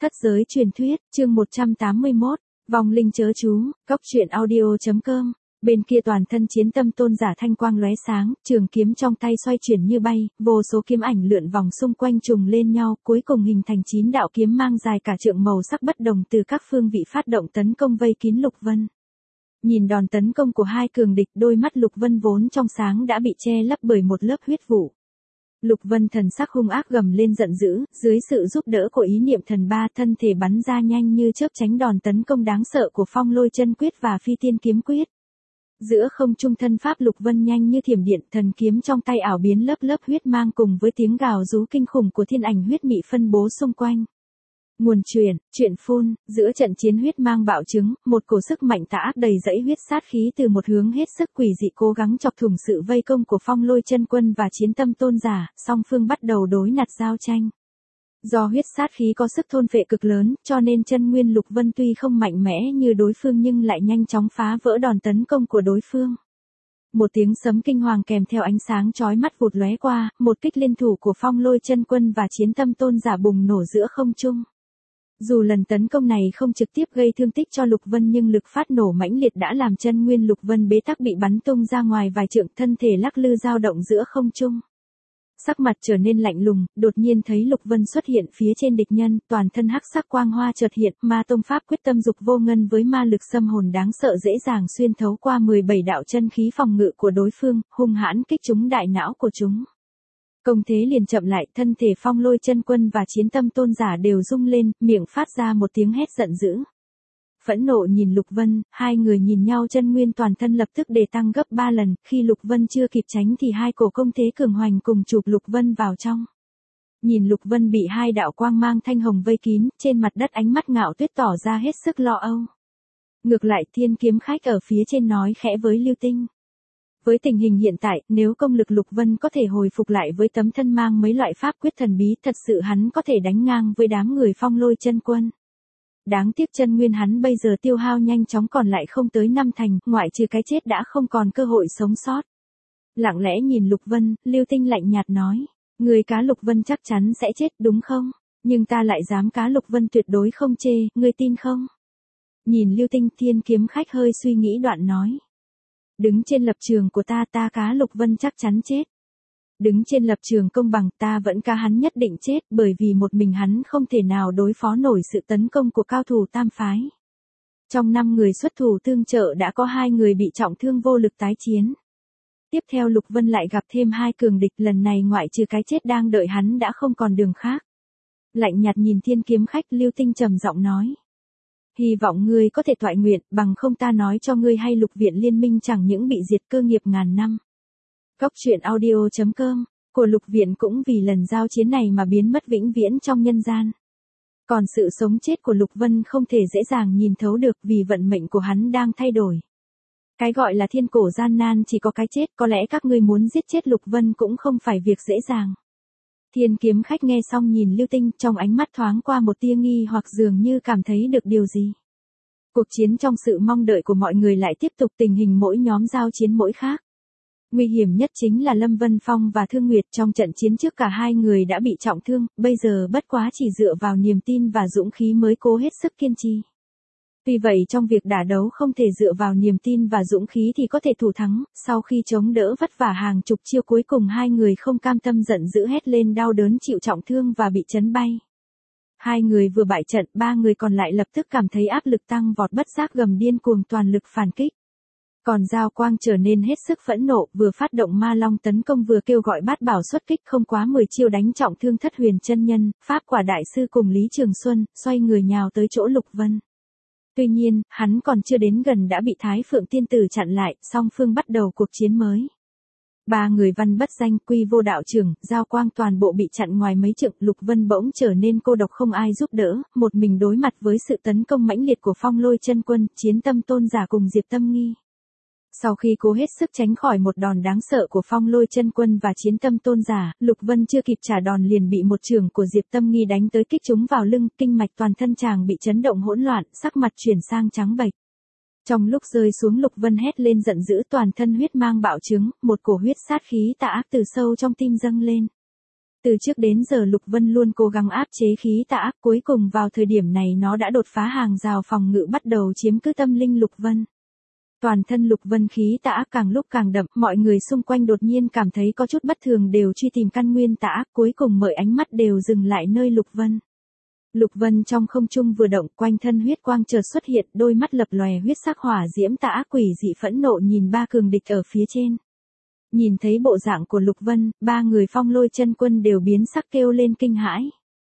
Thất giới truyền thuyết, chương 181, vong linh chớ chú, cóc truyện audio.com. Bên kia toàn thân chiến tâm tôn giả thanh quang lóe sáng, trường kiếm trong tay xoay chuyển như bay, vô số kiếm ảnh lượn vòng xung quanh trùng lên nhau, cuối cùng hình thành 9 đạo kiếm mang dài cả trượng màu sắc bất đồng từ các phương vị phát động tấn công vây kín Lục Vân. Nhìn đòn tấn công của hai cường địch, đôi mắt Lục Vân vốn trong sáng đã bị che lấp bởi một lớp huyết vụ. Lục Vân thần sắc hung ác gầm lên giận dữ, dưới sự giúp đỡ của ý niệm thần ba, thân thể bắn ra nhanh như chớp tránh đòn tấn công đáng sợ của Phong Lôi Chân Quyết và Phi Tiên Kiếm Quyết. Giữa không trung thân pháp Lục Vân nhanh như thiểm điện, thần kiếm trong tay ảo biến lớp lớp huyết mang cùng với tiếng gào rú kinh khủng của thiên ảnh huyết mị phân bố xung quanh. Nguồn chuyện phun, giữa trận chiến huyết mang bạo chứng, một cổ sức mạnh tà ác đầy dẫy huyết sát khí từ một hướng hết sức quỷ dị cố gắng chọc thủng sự vây công của Phong Lôi Chân Quân và Chiến Tâm Tôn giả, song phương bắt đầu đối nạt giao tranh. Do huyết sát khí có sức thôn phệ cực lớn, cho nên chân nguyên Lục Vân tuy không mạnh mẽ như đối phương nhưng lại nhanh chóng phá vỡ đòn tấn công của đối phương. Một tiếng sấm kinh hoàng kèm theo ánh sáng chói mắt vụt lóe qua, một kích liên thủ của Phong Lôi Chân Quân và Chiến Tâm Tôn giả bùng nổ giữa không trung. Dù lần tấn công này không trực tiếp gây thương tích cho Lục Vân nhưng lực phát nổ mãnh liệt đã làm chân nguyên Lục Vân bế tắc bị bắn tung ra ngoài vài trượng, thân thể lắc lư dao động giữa không trung. Sắc mặt trở nên lạnh lùng, đột nhiên thấy Lục Vân xuất hiện phía trên địch nhân, toàn thân hắc sắc quang hoa chợt hiện, ma tông pháp quyết tâm dục vô ngân với ma lực xâm hồn đáng sợ dễ dàng xuyên thấu qua 17 đạo chân khí phòng ngự của đối phương, hung hãn kích trúng đại não của chúng. Công thế liền chậm lại, thân thể Phong Lôi Chân Quân và Chiến Tâm Tôn giả đều rung lên, miệng phát ra một tiếng hét giận dữ. Phẫn nộ nhìn Lục Vân, hai người nhìn nhau, chân nguyên toàn thân lập tức đề tăng gấp 3 lần, khi Lục Vân chưa kịp tránh thì hai cổ công thế cường hoành cùng chụp Lục Vân vào trong. Nhìn Lục Vân bị hai đạo quang mang thanh hồng vây kín, trên mặt đất ánh mắt Ngạo Tuyết tỏ ra hết sức lo âu. Ngược lại Thiên Kiếm Khách ở phía trên nói khẽ với Lưu Tinh. Với tình hình hiện tại, nếu công lực Lục Vân có thể hồi phục lại với tấm thân mang mấy loại pháp quyết thần bí, thật sự hắn có thể đánh ngang với đám người Phong Lôi Chân Quân. Đáng tiếc chân nguyên hắn bây giờ tiêu hao nhanh chóng, còn lại không tới 5 thành, ngoại trừ cái chết đã không còn cơ hội sống sót. Lặng lẽ nhìn Lục Vân, Lưu Tinh lạnh nhạt nói, người cá Lục Vân chắc chắn sẽ chết đúng không? Nhưng ta lại dám cá Lục Vân tuyệt đối không chê, ngươi tin không? Nhìn Lưu Tinh, Thiên Kiếm Khách hơi suy nghĩ đoạn nói. Đứng trên lập trường của ta cá Lục Vân chắc chắn chết. Đứng trên lập trường công bằng, ta vẫn cá hắn nhất định chết, bởi vì một mình hắn không thể nào đối phó nổi sự tấn công của cao thủ tam phái. Trong 5 người xuất thủ tương trợ đã có 2 người bị trọng thương vô lực tái chiến. Tiếp theo Lục Vân lại gặp thêm 2 cường địch, lần này ngoại trừ cái chết đang đợi hắn đã không còn đường khác. Lạnh nhạt nhìn Thiên Kiếm Khách, Lưu Tinh trầm giọng nói. Hy vọng ngươi có thể toại nguyện, bằng không ta nói cho ngươi hay Lục Viện Liên Minh chẳng những bị diệt, cơ nghiệp ngàn năm. Cóc truyện audio.com, của Lục Viện cũng vì lần giao chiến này mà biến mất vĩnh viễn trong nhân gian. Còn sự sống chết của Lục Vân không thể dễ dàng nhìn thấu được, vì vận mệnh của hắn đang thay đổi. Cái gọi là thiên cổ gian nan chỉ có cái chết, có lẽ các ngươi muốn giết chết Lục Vân cũng không phải việc dễ dàng. Thiên Kiếm Khách nghe xong nhìn Lưu Tinh, trong ánh mắt thoáng qua một tia nghi hoặc, dường như cảm thấy được điều gì. Cuộc chiến trong sự mong đợi của mọi người lại tiếp tục, tình hình mỗi nhóm giao chiến mỗi khác. Nguy hiểm nhất chính là Lâm Vân Phong và Thương Nguyệt, trong trận chiến trước cả hai người đã bị trọng thương, bây giờ bất quá chỉ dựa vào niềm tin và dũng khí mới cố hết sức kiên trì. Tuy vậy trong việc đả đấu không thể dựa vào niềm tin và dũng khí thì có thể thủ thắng, sau khi chống đỡ vất vả hàng chục chiêu cuối cùng hai người không cam tâm giận dữ hét lên đau đớn chịu trọng thương và bị chấn bay. Hai người vừa bại trận, 3 người còn lại lập tức cảm thấy áp lực tăng vọt, bất giác gầm điên cuồng toàn lực phản kích. Còn Giao Quang trở nên hết sức phẫn nộ, vừa phát động ma long tấn công vừa kêu gọi bát bảo xuất kích, không quá 10 chiêu đánh trọng thương Thất Huyền chân nhân, Pháp Quả đại sư cùng Lý Trường Xuân, xoay người nhào tới chỗ Lục Vân. Tuy nhiên, hắn còn chưa đến gần đã bị Thái Phượng tiên tử chặn lại, song phương bắt đầu cuộc chiến mới. 3 người Văn Bất Danh, Quy Vô đạo trưởng, Giao Quang toàn bộ bị chặn ngoài mấy trượng, Lục Vân bỗng trở nên cô độc không ai giúp đỡ, một mình đối mặt với sự tấn công mãnh liệt của Phong Lôi Chân Quân, Chiến Tâm Tôn giả cùng Diệp Tâm Nghi. Sau khi cố hết sức tránh khỏi một đòn đáng sợ của Phong Lôi Chân Quân và Chiến Tâm Tôn giả, Lục Vân chưa kịp trả đòn liền bị một chưởng của Diệp Tâm Nghi đánh tới kích trúng vào lưng, kinh mạch toàn thân chàng bị chấn động hỗn loạn, sắc mặt chuyển sang trắng bệch. Trong lúc rơi xuống, Lục Vân hét lên giận dữ, toàn thân huyết mang bạo chứng, một cổ huyết sát khí tà ác từ sâu trong tim dâng lên. Từ trước đến giờ Lục Vân luôn cố gắng áp chế khí tà ác, cuối cùng vào thời điểm này nó đã đột phá hàng rào phòng ngự bắt đầu chiếm cứ tâm linh Lục Vân. Toàn thân Lục Vân khí tà ác càng lúc càng đậm, mọi người xung quanh đột nhiên cảm thấy có chút bất thường đều truy tìm căn nguyên tà ác, cuối cùng mọi ánh mắt đều dừng lại nơi Lục Vân. Lục Vân trong không trung vừa động, quanh thân huyết quang chợt xuất hiện, đôi mắt lập lòe huyết sắc hỏa diễm tà ác quỷ dị phẫn nộ nhìn ba cường địch ở phía trên. Nhìn thấy bộ dạng của Lục Vân, ba người Phong Lôi Chân Quân đều biến sắc kêu lên kinh hãi.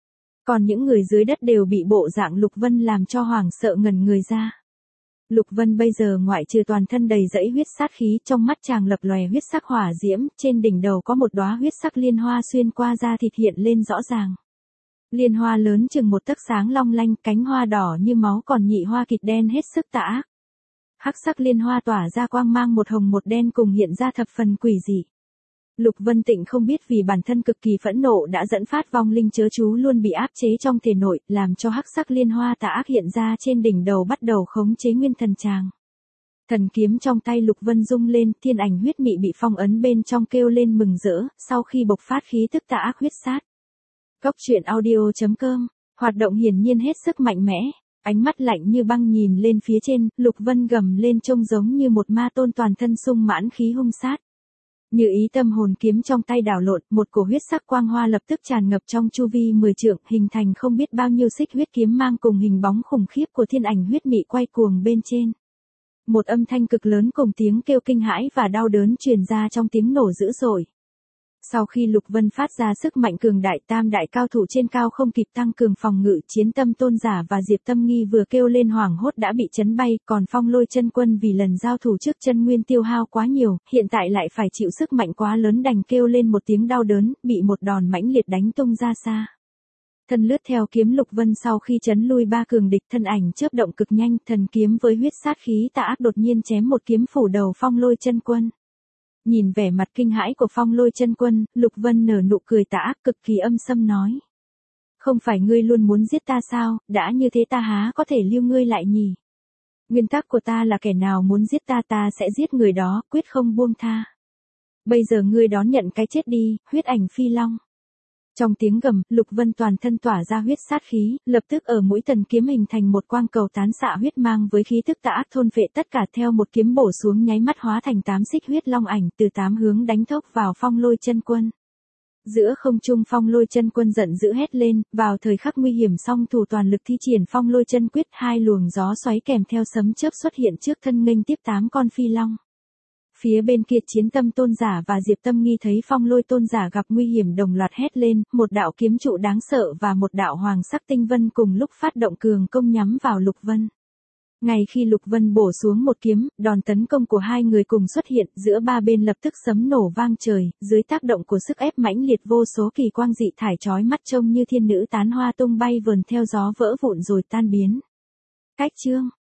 Còn những người dưới đất đều bị bộ dạng Lục Vân làm cho hoảng sợ ngẩn người ra. Lục Vân bây giờ ngoại trừ toàn thân đầy dẫy huyết sát khí, trong mắt chàng lập lòe huyết sắc hỏa diễm, trên đỉnh đầu có một đóa huyết sắc liên hoa xuyên qua da thịt hiện lên rõ ràng. Liên hoa lớn chừng một tấc sáng long lanh, cánh hoa đỏ như máu còn nhị hoa kịt đen hết sức tà ác. Hắc sắc liên hoa tỏa ra quang mang một hồng một đen cùng hiện ra thập phần quỷ dị. Lục Vân Tịnh không biết vì bản thân cực kỳ phẫn nộ đã dẫn phát vong linh chớ chú luôn bị áp chế trong thể nội, làm cho hắc sắc liên hoa tà ác hiện ra trên đỉnh đầu bắt đầu khống chế nguyên thần chàng. Thần kiếm trong tay Lục Vân rung lên, thiên ảnh huyết mị bị phong ấn bên trong kêu lên mừng rỡ, sau khi bộc phát khí tức tà ác huyết sát. Cốc truyện audio.com, hoạt động hiển nhiên hết sức mạnh mẽ. Ánh mắt lạnh như băng nhìn lên phía trên, Lục Vân gầm lên trông giống như một ma tôn toàn thân sung mãn khí hung sát. Như ý tâm hồn kiếm trong tay đảo lộn, một cổ huyết sắc quang hoa lập tức tràn ngập trong chu vi 10 trượng, hình thành không biết bao nhiêu xích huyết kiếm mang cùng hình bóng khủng khiếp của thiên ảnh huyết mị quay cuồng bên trên. Một âm thanh cực lớn cùng tiếng kêu kinh hãi và đau đớn truyền ra trong tiếng nổ dữ dội. Sau khi Lục Vân phát ra sức mạnh cường đại, tam đại cao thủ trên cao không kịp tăng cường phòng ngự, Chiến Tâm Tôn Giả và Diệp Tâm Nghi vừa kêu lên hoảng hốt đã bị chấn bay, còn Phong Lôi Chân Quân vì lần giao thủ trước chân nguyên tiêu hao quá nhiều, hiện tại lại phải chịu sức mạnh quá lớn đành kêu lên một tiếng đau đớn, bị một đòn mãnh liệt đánh tung ra xa. Thân lướt theo kiếm Lục Vân sau khi chấn lui ba cường địch, thân ảnh chớp động cực nhanh, thần kiếm với huyết sát khí tà ác đột nhiên chém một kiếm phủ đầu Phong Lôi Chân Quân. Nhìn vẻ mặt kinh hãi của Phong Lôi Chân Quân, Lục Vân nở nụ cười tà ác cực kỳ âm xâm nói. Không phải ngươi luôn muốn giết ta sao, đã như thế ta há có thể lưu ngươi lại nhỉ? Nguyên tắc của ta là kẻ nào muốn giết ta ta sẽ giết người đó, quyết không buông tha. Bây giờ ngươi đón nhận cái chết đi, huyết ảnh phi long. Trong tiếng gầm, Lục Vân toàn thân tỏa ra huyết sát khí, lập tức ở mũi thần kiếm hình thành một quang cầu tán xạ huyết mang với khí tức tà ác thôn phệ tất cả, theo một kiếm bổ xuống nháy mắt hóa thành 8 xích huyết long ảnh từ 8 hướng đánh thốc vào Phong Lôi Chân Quân. Giữa không trung Phong Lôi Chân Quân giận dữ hét lên, vào thời khắc nguy hiểm song thủ toàn lực thi triển Phong Lôi Chân Quyết, hai luồng gió xoáy kèm theo sấm chớp xuất hiện trước thân nghênh tiếp 8 con phi long. Phía bên kia Chiến Tâm Tôn Giả và Diệp Tâm Nghi thấy Phong Lôi Tôn Giả gặp nguy hiểm đồng loạt hét lên, một đạo kiếm trụ đáng sợ và một đạo hoàng sắc tinh vân cùng lúc phát động cường công nhắm vào Lục Vân. Ngay khi Lục Vân bổ xuống một kiếm, đòn tấn công của hai người cùng xuất hiện, giữa ba bên lập tức sấm nổ vang trời, dưới tác động của sức ép mãnh liệt vô số kỳ quang dị thải chói mắt trông như thiên nữ tán hoa tung bay vờn theo gió vỡ vụn rồi tan biến. Cách chương